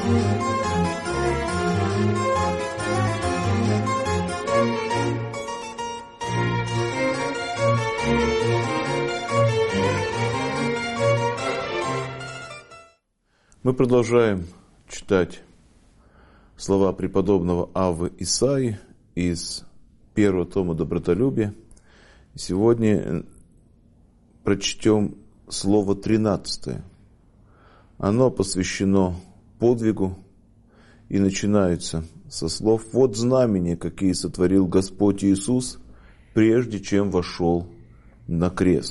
Мы продолжаем читать слова преподобного Аввы Исаии из первого тома «Добротолюбие». Сегодня прочтем слово 13. Оно посвящено подвигу и начинается со слов: «Вот знамения, какие сотворил Господь Иисус, прежде чем вошел на крест».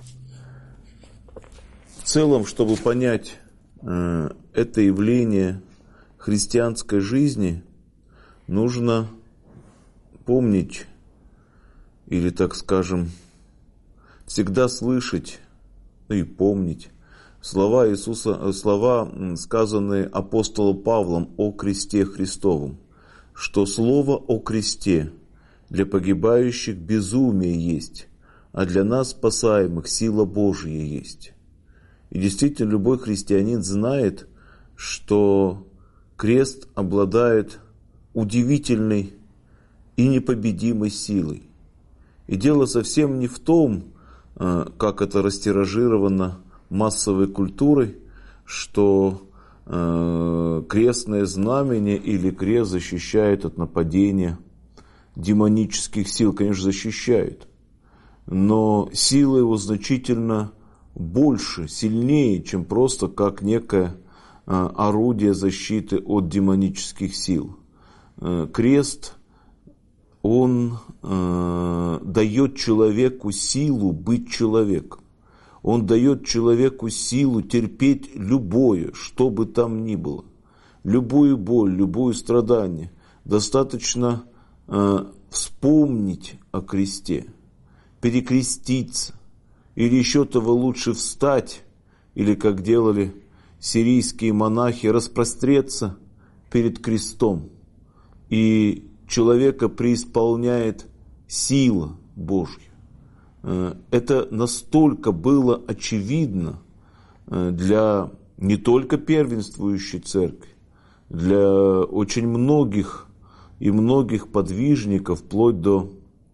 В целом, чтобы понять это явление христианской жизни, нужно помнить, или, так скажем, всегда слышать и помнить слова Иисуса, слова, сказанные апостолом Павлом о кресте Христовом, что слово о кресте для погибающих безумие есть, а для нас, спасаемых, сила Божья есть. И действительно, любой христианин знает, что крест обладает удивительной и непобедимой силой. И дело совсем не в том, как это растиражировано массовой культурой, что крестное знамение или крест защищает от нападения демонических сил. Конечно, защищает, но сила его значительно больше, сильнее, чем просто как некое орудие защиты от демонических сил. Крест, он дает человеку силу быть человеком. Он дает человеку силу терпеть любое, что бы там ни было. Любую боль, любое страдание. Достаточно вспомнить о кресте, перекреститься, или еще того лучше встать, или, как делали сирийские монахи, распростреться перед крестом. И человека преисполняет сила Божья. Это настолько было очевидно для не только первенствующей церкви, для очень многих и многих подвижников, вплоть до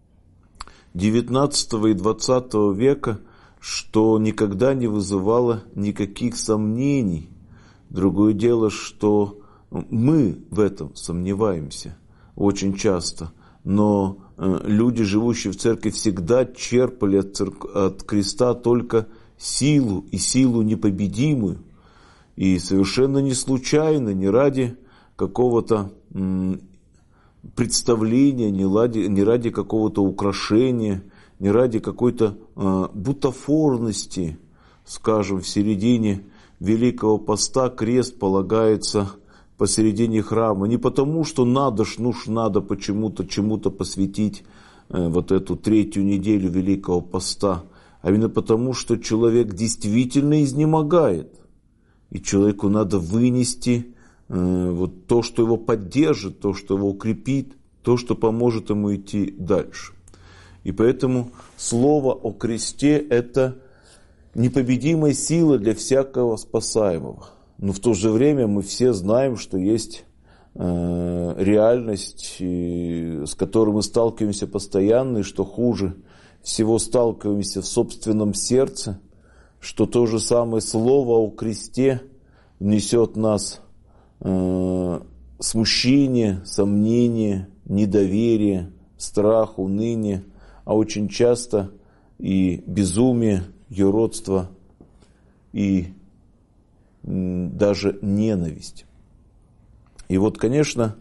XIX и XX века, что никогда не вызывало никаких сомнений. Другое дело, что мы в этом сомневаемся очень часто, но люди, живущие в церкви, всегда черпали от креста только силу, и силу непобедимую, и совершенно не случайно, не ради какого-то представления, не ради какого-то украшения, не ради какой-то бутафорности, скажем, в середине Великого Поста крест полагается посередине храма. Не потому, что надо почему-то чему-то посвятить вот эту третью неделю Великого Поста, а именно потому, что человек действительно изнемогает. И человеку надо вынести вот то, что его поддержит, то, что его укрепит, то, что поможет ему идти дальше. И поэтому слово о кресте – это непобедимая сила для всякого спасаемого. Но в то же время мы все знаем, что есть реальность, с которой мы сталкиваемся постоянно, и что хуже всего сталкиваемся в собственном сердце, что то же самое слово о кресте несет нас смущение, сомнение, недоверие, страх, уныние, а очень часто и безумие, юродство и даже ненависть. И вот, конечно,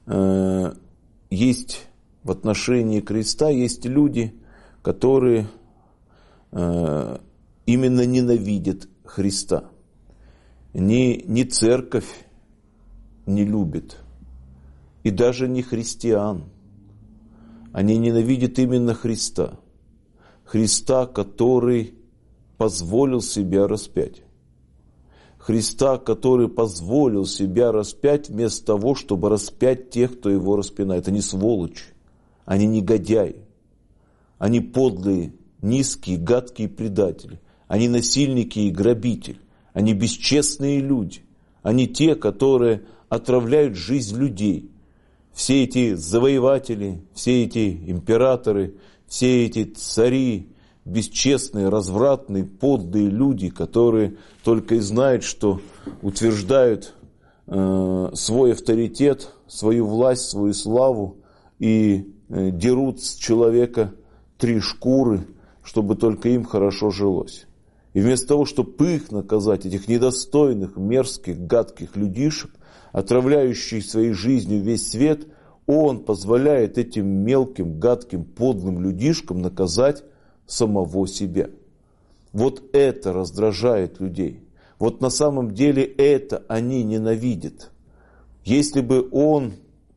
есть в отношении креста, есть люди, которые именно ненавидят Христа. Ни церковь не любит, и даже не христиан. Они ненавидят именно Христа. Христа, который позволил себя распять. Христа, который позволил себя распять вместо того, чтобы распять тех, кто его распинает. Они сволочи, они негодяи, они подлые, низкие, гадкие предатели, они насильники и грабители, они бесчестные люди, Они те, которые отравляют жизнь людей. Все эти завоеватели, все эти императоры, все эти цари, бесчестные, развратные, подлые люди, которые только и знают, что утверждают свой авторитет, свою власть, свою славу и дерут с человека 3 шкуры, чтобы только им хорошо жилось. И вместо того, чтобы их наказать, этих недостойных, мерзких, гадких людишек, отравляющих своей жизнью весь свет, он позволяет этим мелким, гадким, подлым людишкам наказать самого себя. Вот это раздражает людей. Вот на самом деле это они ненавидят. Если бы он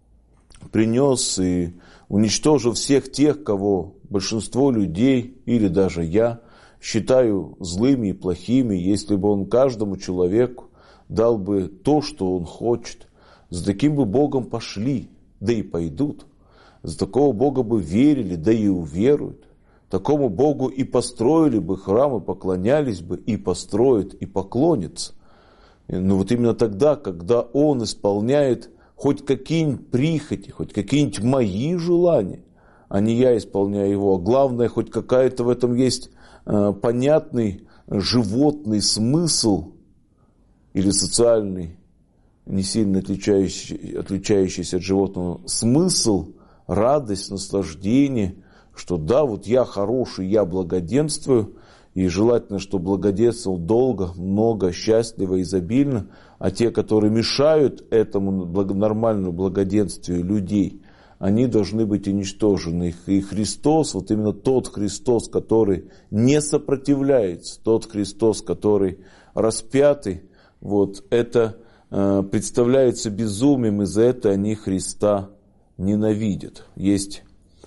принес и уничтожил всех тех, кого большинство людей, или даже я, считаю злыми и плохими, если бы он каждому человеку дал бы то, что он хочет, за таким бы Богом пошли, да и пойдут. За такого Бога бы верили, да и уверуют. Такому Богу и построили бы храмы, поклонялись бы, и построят, и поклонятся. Но вот именно тогда, когда он исполняет хоть какие-нибудь прихоти, хоть какие-нибудь мои желания, а не я исполняю его, а главное, хоть какая-то в этом есть понятный животный смысл или социальный, не сильно отличающийся от животного смысл, радость, наслаждение, что да, вот я хороший, я благоденствую, и желательно, чтобы благоденствовал долго, много, счастливо, изобильно, а те, которые мешают этому нормальному благоденствию людей, они должны быть уничтожены. И Христос, вот именно тот Христос, который не сопротивляется, тот Христос, который распятый, вот это представляется безумием, и за это они Христа ненавидят. Есть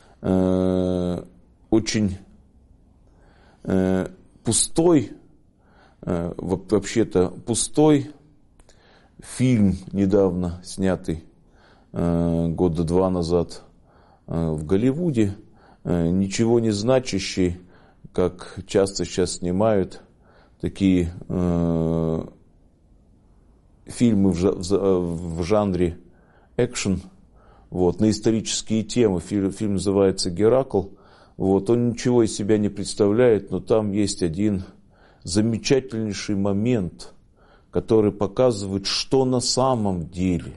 очень пустой, вообще-то пустой фильм, недавно снятый, 2 года назад в Голливуде, ничего не значащий, как часто сейчас снимают такие фильмы в жанре экшен, вот, на исторические темы. Фильм называется «Геракл». Вот, он ничего из себя не представляет, но там есть один замечательнейший момент, который показывает, что на самом деле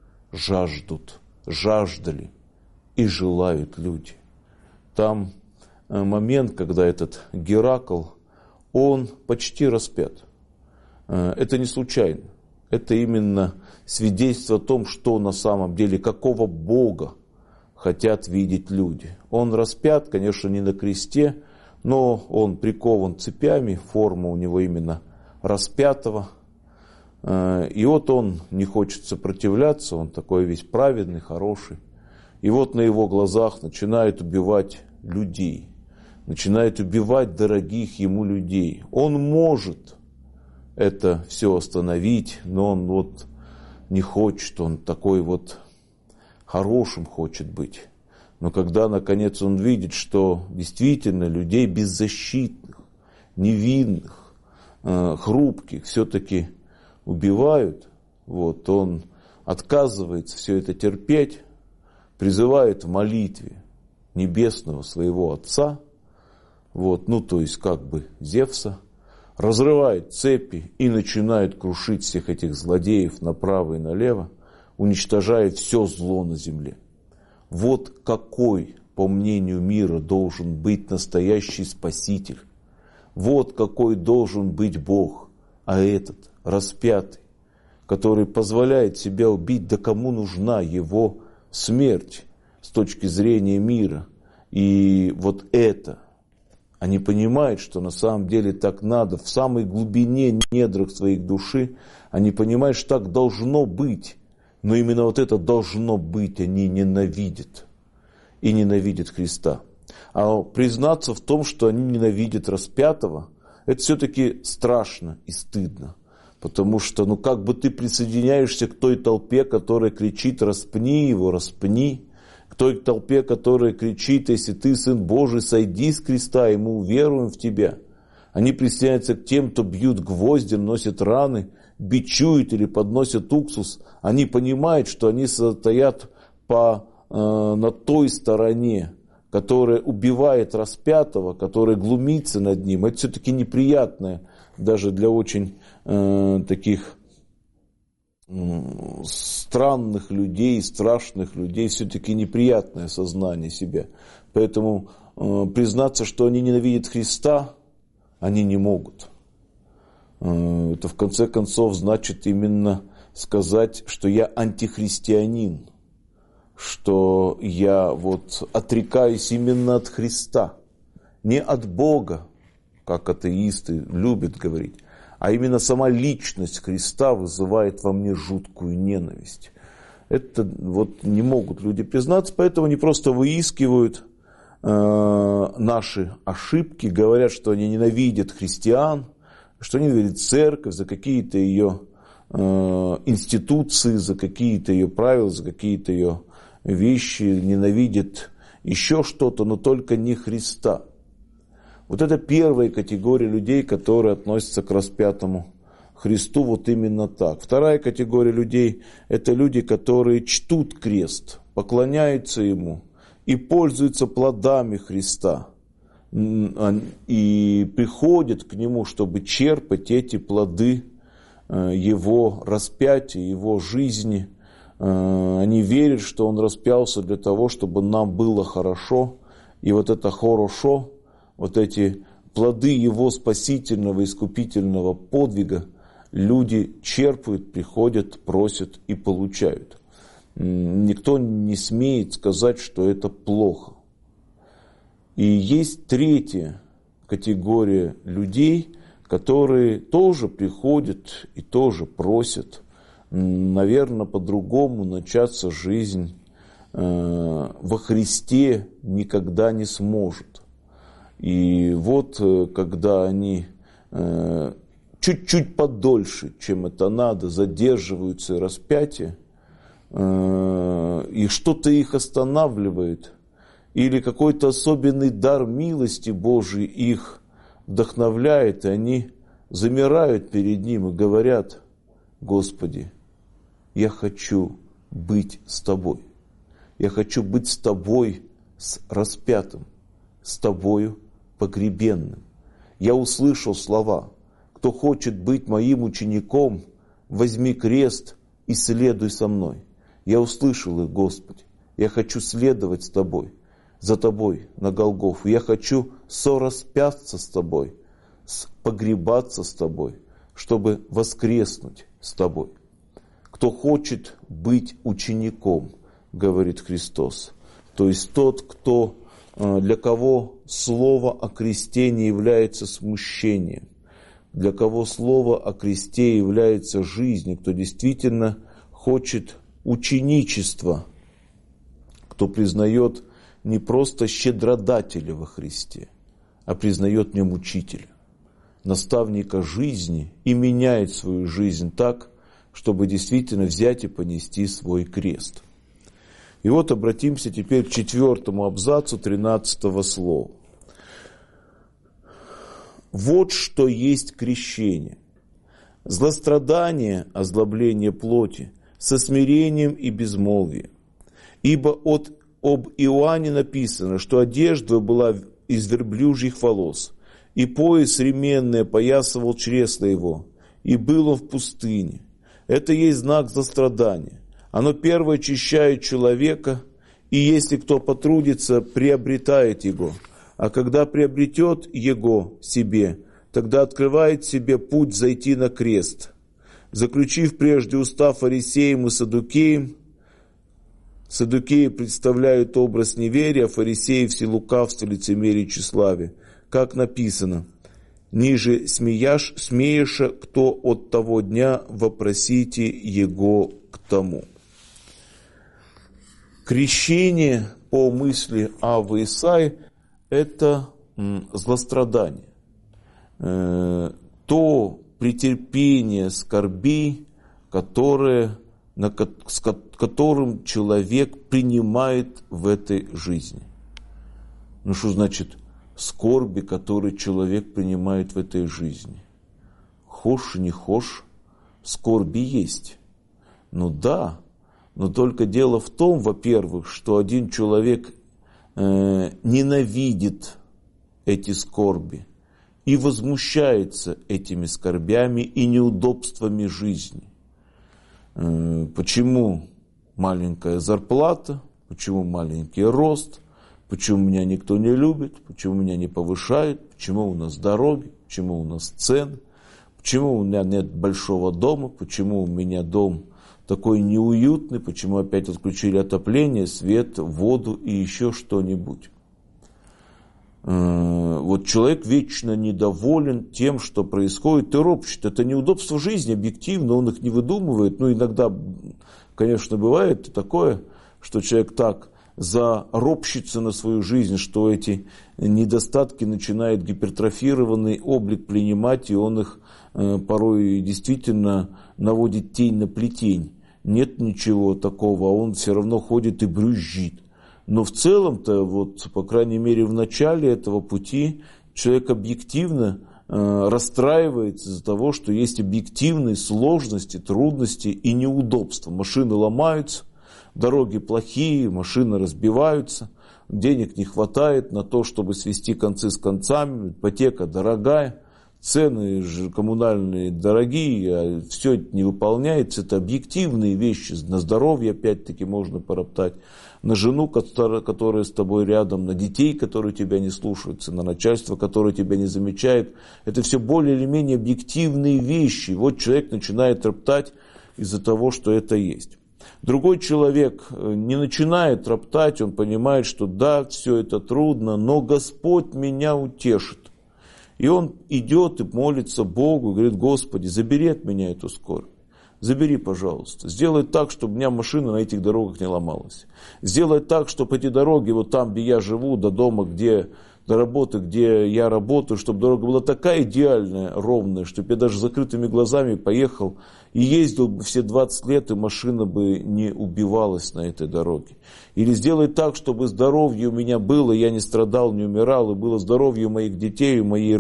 жаждали и желают люди. Там момент, когда этот Геракл, он почти распят. Это не случайно. Это именно свидетельство о том, что на самом деле, какого Бога хотят видеть люди. Он распят, конечно, не на кресте, но он прикован цепями, форма у него именно распятого. И вот он не хочет сопротивляться, он такой весь праведный, хороший. И вот на его глазах начинают убивать людей, начинают убивать дорогих ему людей. Он может это все остановить, но он вот не хочет, он такой вот хорошим хочет быть. Но когда, наконец, он видит, что действительно людей беззащитных, невинных, хрупких все-таки убивают, вот, он отказывается все это терпеть, призывает в молитве небесного своего Отца, вот, ну, то есть, как бы Зевса, разрывает цепи и начинает крушить всех этих злодеев направо и налево, уничтожает все зло на земле. Вот какой, по мнению мира, должен быть настоящий Спаситель. Вот какой должен быть Бог. А этот, распятый, который позволяет себя убить, да кому нужна его смерть с точки зрения мира. И вот это, они понимают, что на самом деле так надо, в самой глубине недрах своих души, они понимают, что так должно быть. Но именно вот это должно быть, они ненавидят. И ненавидят Христа. А признаться в том, что они ненавидят распятого, это все-таки страшно и стыдно. Потому что, ну как бы ты присоединяешься к той толпе, которая кричит: распни его, распни. К той толпе, которая кричит: если ты Сын Божий, сойди с креста, и мы уверуем в тебя. Они присоединяются к тем, кто бьют гвозди, носят раны, бичуют или подносят уксус, они понимают, что они стоят на той стороне, которая убивает распятого, которая глумится над ним. Это все-таки неприятное, даже для очень таких странных людей, страшных людей, все-таки неприятное сознание себя. Поэтому признаться, что они ненавидят Христа, они не могут. Это в конце концов значит именно сказать, что я антихристианин, что я отрекаюсь именно от Христа, не от Бога, как атеисты любят говорить, а именно сама личность Христа вызывает во мне жуткую ненависть. Это не могут люди признаться, поэтому они просто выискивают наши ошибки, говорят, что они ненавидят христиан, что они ненавидят церковь за какие-то ее институции, за какие-то ее правила, за какие-то ее вещи, ненавидят еще что-то, но только не Христа. Вот это первая категория людей, которые относятся к распятому Христу вот именно так. Вторая категория людей – это люди, которые чтут крест, поклоняются ему и пользуются плодами Христа. И приходят к нему, чтобы черпать эти плоды его распятия, его жизни. Они верят, что он распялся для того, чтобы нам было хорошо. И вот это хорошо, вот эти плоды его спасительного, искупительного подвига люди черпают, приходят, просят и получают. Никто не смеет сказать, что это плохо. И есть третья категория людей, которые тоже приходят и тоже просят. Наверное, по-другому начаться жизнь во Христе никогда не сможет. И когда они чуть-чуть подольше, чем это надо, задерживаются и распятия, и что-то их останавливает, или какой-то особенный дар милости Божией их вдохновляет, и они замирают перед Ним и говорят: Господи, я хочу быть с Тобой. Я хочу быть с Тобой, с распятым, с Тобою погребенным. Я услышал слова: кто хочет быть моим учеником, возьми крест и следуй со мной. Я услышал их, Господи. Я хочу следовать с Тобой, за Тобой на Голгофу. Я хочу сораспяться с Тобой, погребаться с Тобой, чтобы воскреснуть с Тобой. Кто хочет быть учеником, говорит Христос, то есть тот, для кого слово о кресте не является смущением, для кого слово о кресте является жизнью, кто действительно хочет ученичества, кто признает не просто щедродателя во Христе, а признает в нем учителя, наставника жизни и меняет свою жизнь так, чтобы действительно взять и понести свой крест. И вот обратимся теперь к 4 абзацу 13 слова. Вот что есть крещение. Злострадание, озлобление плоти, со смирением и безмолвием. Ибо об Иоанне написано, что одежда была из верблюжьих волос, и пояс ременный опоясывал чресло его, и был он в пустыне. Это есть знак злострадания. Оно первое очищает человека, и если кто потрудится, приобретает его. А когда приобретет его себе, тогда открывает себе путь зайти на крест. Заключив прежде уста фарисеям и саддукеям, саддукеи представляют образ неверия, а фарисеи все лукавство, лицемерие и тщеславие. Как написано: «Ниже смееша, кто от того дня вопросите его к тому». Крещение, по мысли Аввы Исаии, это злострадание. То претерпение скорби, с которым человек принимает в этой жизни. Ну что значит скорби, которые человек принимает в этой жизни? Хошь, не хошь, скорби есть. Ну да, но только дело в том, во-первых, что один человек ненавидит эти скорби и возмущается этими скорбями и неудобствами жизни. Почему маленькая зарплата, почему маленький рост, почему меня никто не любит, почему меня не повышают, почему у нас дороги, почему у нас цены, почему у меня нет большого дома, почему у меня дом такой неуютный, почему опять отключили отопление, свет, воду и еще что-нибудь. Вот человек вечно недоволен тем, что происходит, и ропщет. Это неудобство жизни, объективно, он их не выдумывает. Ну, иногда, конечно, бывает такое, что человек так заропщится на свою жизнь, что эти недостатки начинает гипертрофированный облик принимать, и он их порой действительно наводит тень на плетень. Нет ничего такого, а он все равно ходит и брюзжит. Но в целом-то, вот, по крайней мере, в начале этого пути человек объективно расстраивается из-за того, что есть объективные сложности, трудности и неудобства. Машины ломаются, дороги плохие, машины разбиваются, денег не хватает на то, чтобы свести концы с концами, ипотека дорогая, цены коммунальные дорогие, а все это не выполняется. Это объективные вещи. На здоровье опять-таки можно пороптать, на жену, которая с тобой рядом, на детей, которые тебя не слушаются, на начальство, которое тебя не замечает. Это все более или менее объективные вещи. Вот человек начинает роптать из-за того, что это есть. Другой человек не начинает роптать, он понимает, что да, все это трудно, но Господь меня утешит. И он идет и молится Богу, и говорит: Господи, забери от меня эту скорбь. Забери, пожалуйста. Сделай так, чтобы у меня машина на этих дорогах не ломалась. Сделай так, чтобы эти дороги, вот там, где я живу, до дома, до работы, где я работаю, чтобы дорога была такая идеальная, ровная, чтобы я даже с закрытыми глазами поехал и ездил бы все 20 лет, и машина бы не убивалась на этой дороге. Или сделай так, чтобы здоровье у меня было, я не страдал, не умирал, и было здоровье у моих детей, у моей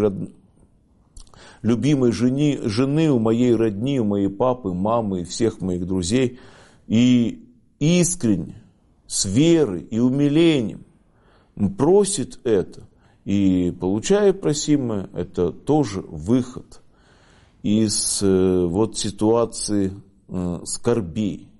любимой жены, у моей родни, у моей папы, мамы и всех моих друзей. И искренне, с верой и умилением просит это. И получая просимое, это тоже выход из вот ситуации скорбей.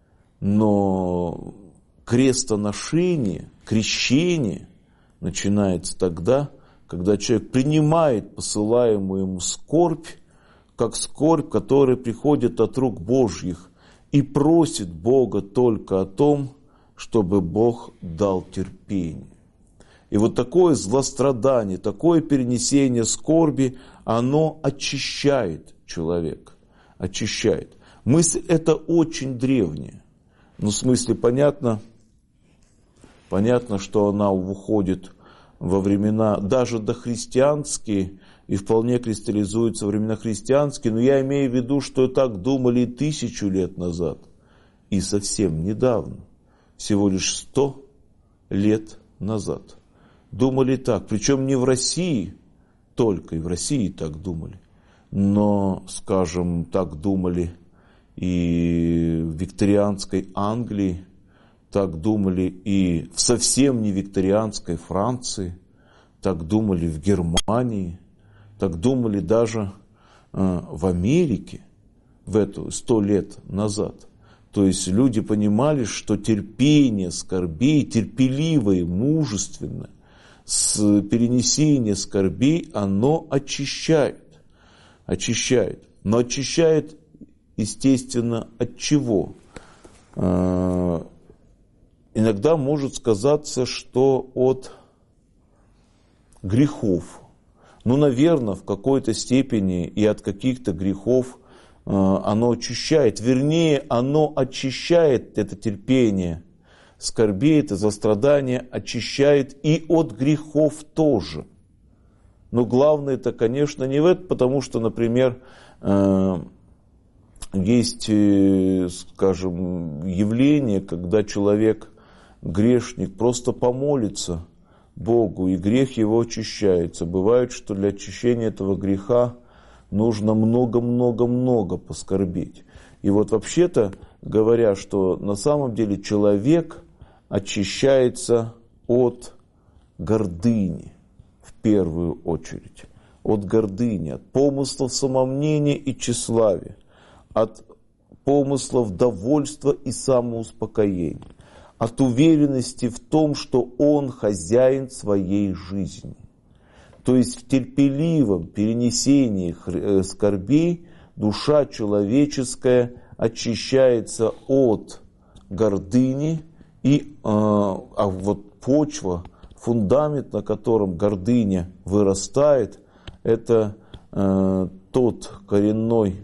Но крестоношение, крещение начинается тогда, когда человек принимает посылаемую ему скорбь, как скорбь, которая приходит от рук Божьих, и просит Бога только о том, чтобы Бог дал терпение. И вот такое злострадание, такое перенесение скорби, оно очищает человека, очищает. Мысль эта очень древняя. Ну, в смысле, понятно, что она уходит во времена, даже дохристианские, и вполне кристаллизуется во времена христианские, но я имею в виду, что так думали и 1000 лет назад, и совсем недавно, всего лишь 100 лет назад. Думали так, причем не в России только, и в России так думали, но, скажем, так думали и в викторианской Англии, так думали и в совсем не викторианской Франции, так думали в Германии, так думали даже в Америке в эту 100 лет назад. То есть люди понимали, что терпение скорбей, терпеливое, мужественное, с перенесение скорбей, оно очищает. Но очищает, естественно, от чего? Иногда может сказаться, что от грехов. Ну, наверное, в какой-то степени и от каких-то грехов оно очищает. Вернее, оно очищает это терпение скорбей, это сострадание, очищает и от грехов тоже. Но главное это, конечно, не в этом, потому что, например, есть, скажем, явление, когда человек, грешник, просто помолится Богу, и грех его очищается. Бывает, что для очищения этого греха нужно много-много-много поскорбеть. И вот вообще-то говоря, что на самом деле человек очищается от гордыни, в первую очередь. От гордыни, от помыслов самомнения и тщеславия, от помыслов довольства и самоуспокоения, от уверенности в том, что он хозяин своей жизни. То есть в терпеливом перенесении скорбей душа человеческая очищается от гордыни, и вот почва, фундамент, на котором гордыня вырастает, это тот коренной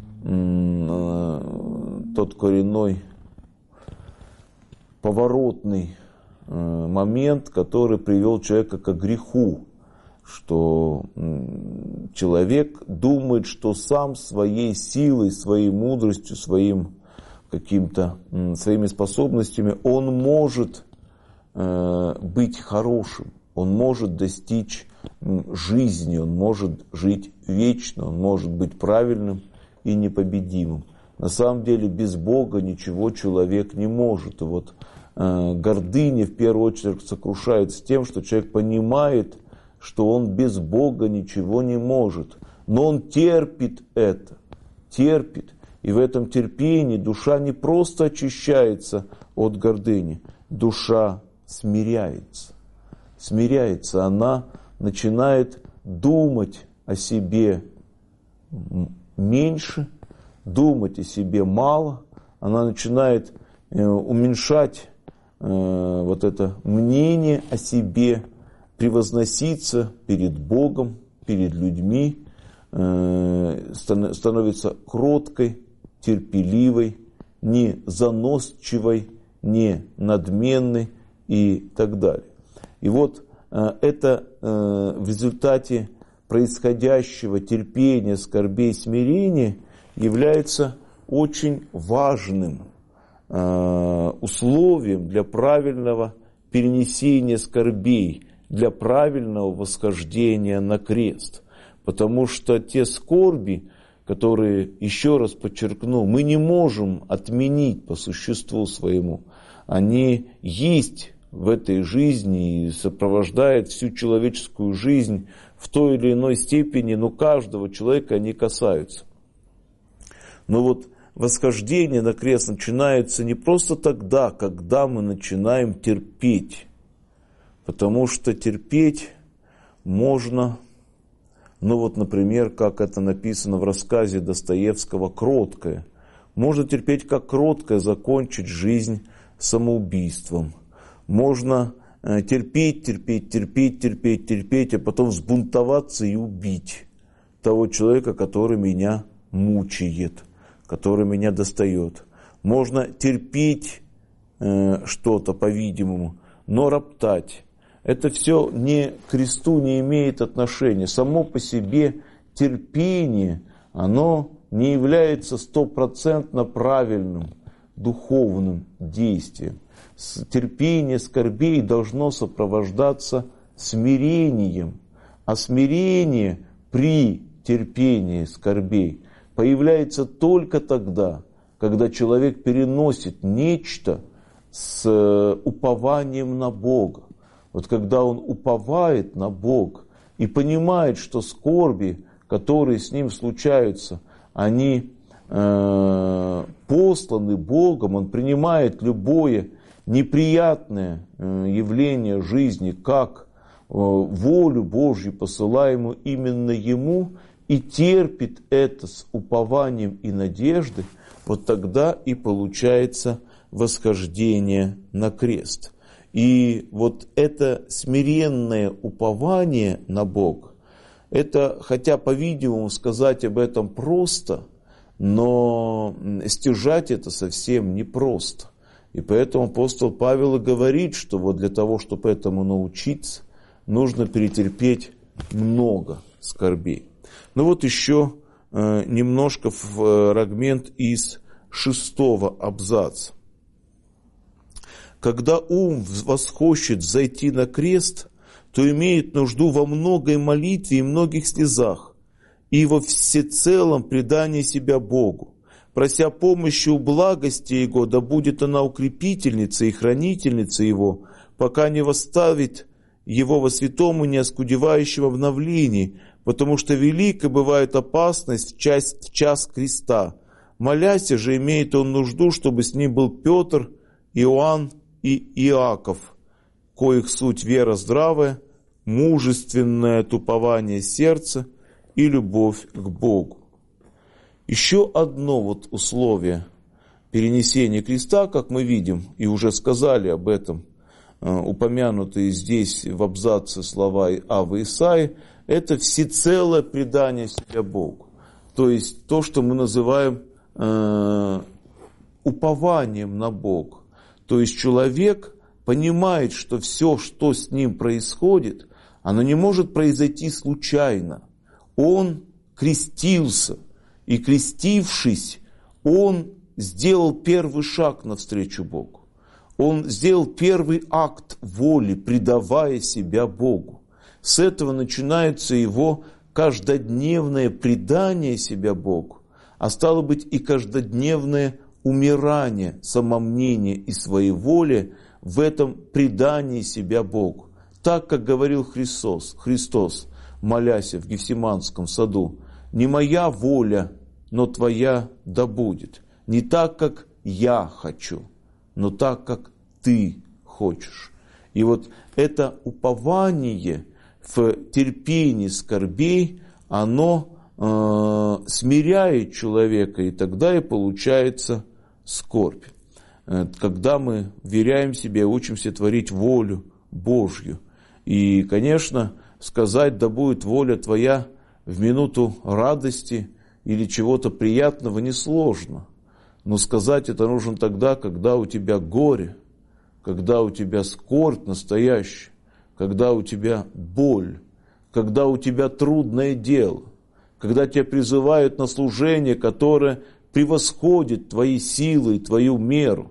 поворотный момент, который привел человека к греху, что человек думает, что сам своей силой, своей мудростью, своими способностями он может быть хорошим, он может достичь жизни, он может жить вечно, он может быть правильным и непобедимым. На самом деле без Бога ничего человек не может. И вот гордыня в первую очередь сокрушается тем, что человек понимает, что он без Бога ничего не может. Но он терпит это, терпит. И в этом терпении душа не просто очищается от гордыни, душа смиряется. Смиряется, она начинает думать о себе меньше, думать о себе мало, она начинает уменьшать вот это мнение о себе, превозноситься перед Богом, перед людьми, становится кроткой, терпеливой, не заносчивой, не надменной и так далее. И вот это в результате происходящего терпения, скорбей, смирения является очень важным условием для правильного перенесения скорбей, для правильного восхождения на крест. Потому что те скорби, которые, еще раз подчеркну, мы не можем отменить по существу своему, они есть в этой жизни и сопровождают всю человеческую жизнь в той или иной степени, но каждого человека они касаются. Но вот восхождение на крест начинается не просто тогда, когда мы начинаем терпеть. Потому что терпеть можно, например, как это написано в рассказе Достоевского «Кроткое». Можно терпеть как кроткое, закончить жизнь самоубийством. Можно терпеть, а потом взбунтоваться и убить того человека, который меня мучает, который меня достает. Можно терпеть что-то, по-видимому, но роптать. Это все к кресту не имеет отношения. Само по себе терпение, оно не является 100% правильным духовным действием. Терпение скорбей должно сопровождаться смирением. А смирение при терпении скорбей появляется только тогда, когда человек переносит нечто с упованием на Бога. Вот когда он уповает на Бога и понимает, что скорби, которые с ним случаются, они посланы Богом, он принимает любое неприятное явление жизни как волю Божью, посылаемую именно ему, и терпит это с упованием и надеждой, вот тогда и получается восхождение на крест. И вот это смиренное упование на Бога, это, хотя, по-видимому, сказать об этом просто, но стяжать это совсем непросто. И поэтому апостол Павел и говорит, что вот для того, чтобы этому научиться, нужно перетерпеть много скорбей. Ну вот еще немножко фрагмент из 6-го абзаца. Когда ум восхочет зайти на крест, то имеет нужду во многой молитве и многих слезах, и во всецелом предании себя Богу, прося помощи у благости Его, да будет она укрепительницей и хранительницей Его, пока не восставит Его во святом и неоскудевающем обновлении, потому что велика бывает опасность в час креста. Молясь же, имеет он нужду, чтобы с ним был Петр, Иоанн и Иаков, коих суть вера здравая, мужественное тупование сердца и любовь к Богу. Еще одно условие перенесения креста, как мы видим, и уже сказали об этом, упомянутые здесь в абзаце слова Авы Исаии, это всецелое предание себя Богу. То есть то, что мы называем упованием на Бога. То есть человек понимает, что все, что с ним происходит, оно не может произойти случайно. Он крестился, и крестившись, он сделал первый шаг навстречу Богу. Он сделал первый акт воли, предавая себя Богу. С этого начинается его каждодневное предание себя Богу, а стало быть и каждодневное умирание самомнения и своеволия в этом предании себя Богу. Так, как говорил Христос, молясь в Гефсиманском саду: «Не моя воля, но Твоя да будет. Не так, как я хочу, но так, как Ты хочешь». И это упование в терпении скорбей, оно смиряет человека, и тогда и получается скорбь. Когда мы вверяем себе, учимся творить волю Божью. И, конечно, сказать: «Да будет воля Твоя» в минуту радости или чего-то приятного несложно. Но сказать это нужно тогда, когда у тебя горе, когда у тебя скорбь настоящая, когда у тебя боль, когда у тебя трудное дело, когда тебя призывают на служение, которое превосходит твои силы и твою меру.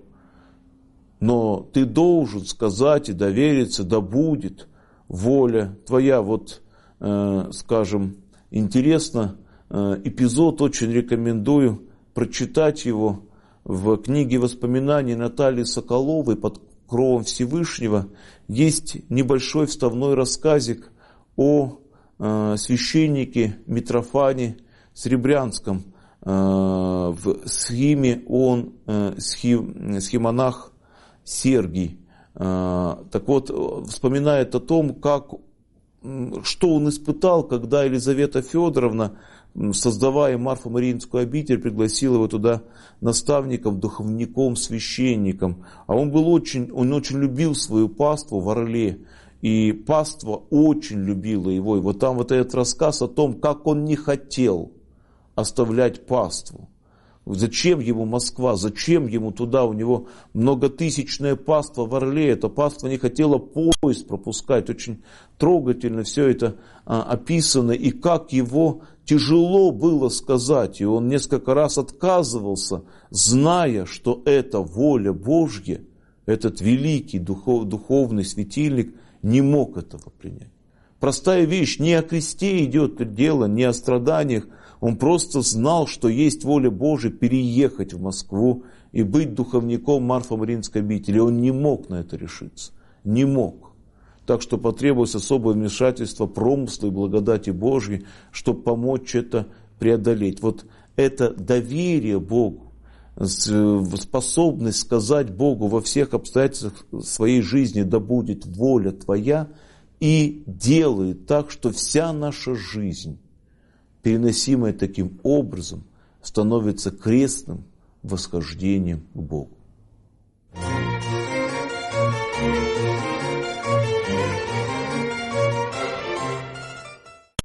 Но ты должен сказать и довериться: да будет воля Твоя. Скажем, интересно, эпизод, очень рекомендую прочитать его в книге воспоминаний Натальи Соколовой «Под кровом Всевышнего». Есть небольшой вставной рассказик о священнике Митрофане Сребрянском. В схиме он схимонах Сергий. Вспоминает о том, что он испытал, когда Елизавета Федоровна, создавая Марфо-Мариинскую обитель, пригласила его туда наставником, духовником, священником. А он очень любил свою паству в Орле. И паства очень любила его. И там этот рассказ о том, как он не хотел оставлять паству. Зачем ему Москва, зачем ему туда, у него многотысячная паства в Орле, эта паства не хотела поезд пропускать, очень трогательно все это описано, и как его тяжело было сказать, и он несколько раз отказывался, зная, что это воля Божья, этот великий духовный светильник не мог этого принять. Простая вещь, не о кресте идет дело, не о страданиях. Он просто знал, что есть воля Божия переехать в Москву и быть духовником Марфо-Мариинской обители. Он не мог на это решиться. Не мог. Так что потребовалось особое вмешательство, промысла и благодати Божьей, чтобы помочь это преодолеть. Это доверие Богу, способность сказать Богу во всех обстоятельствах своей жизни: да будет воля Твоя, и делает так, что вся наша жизнь, переносимая таким образом, становится крестным восхождением к Богу.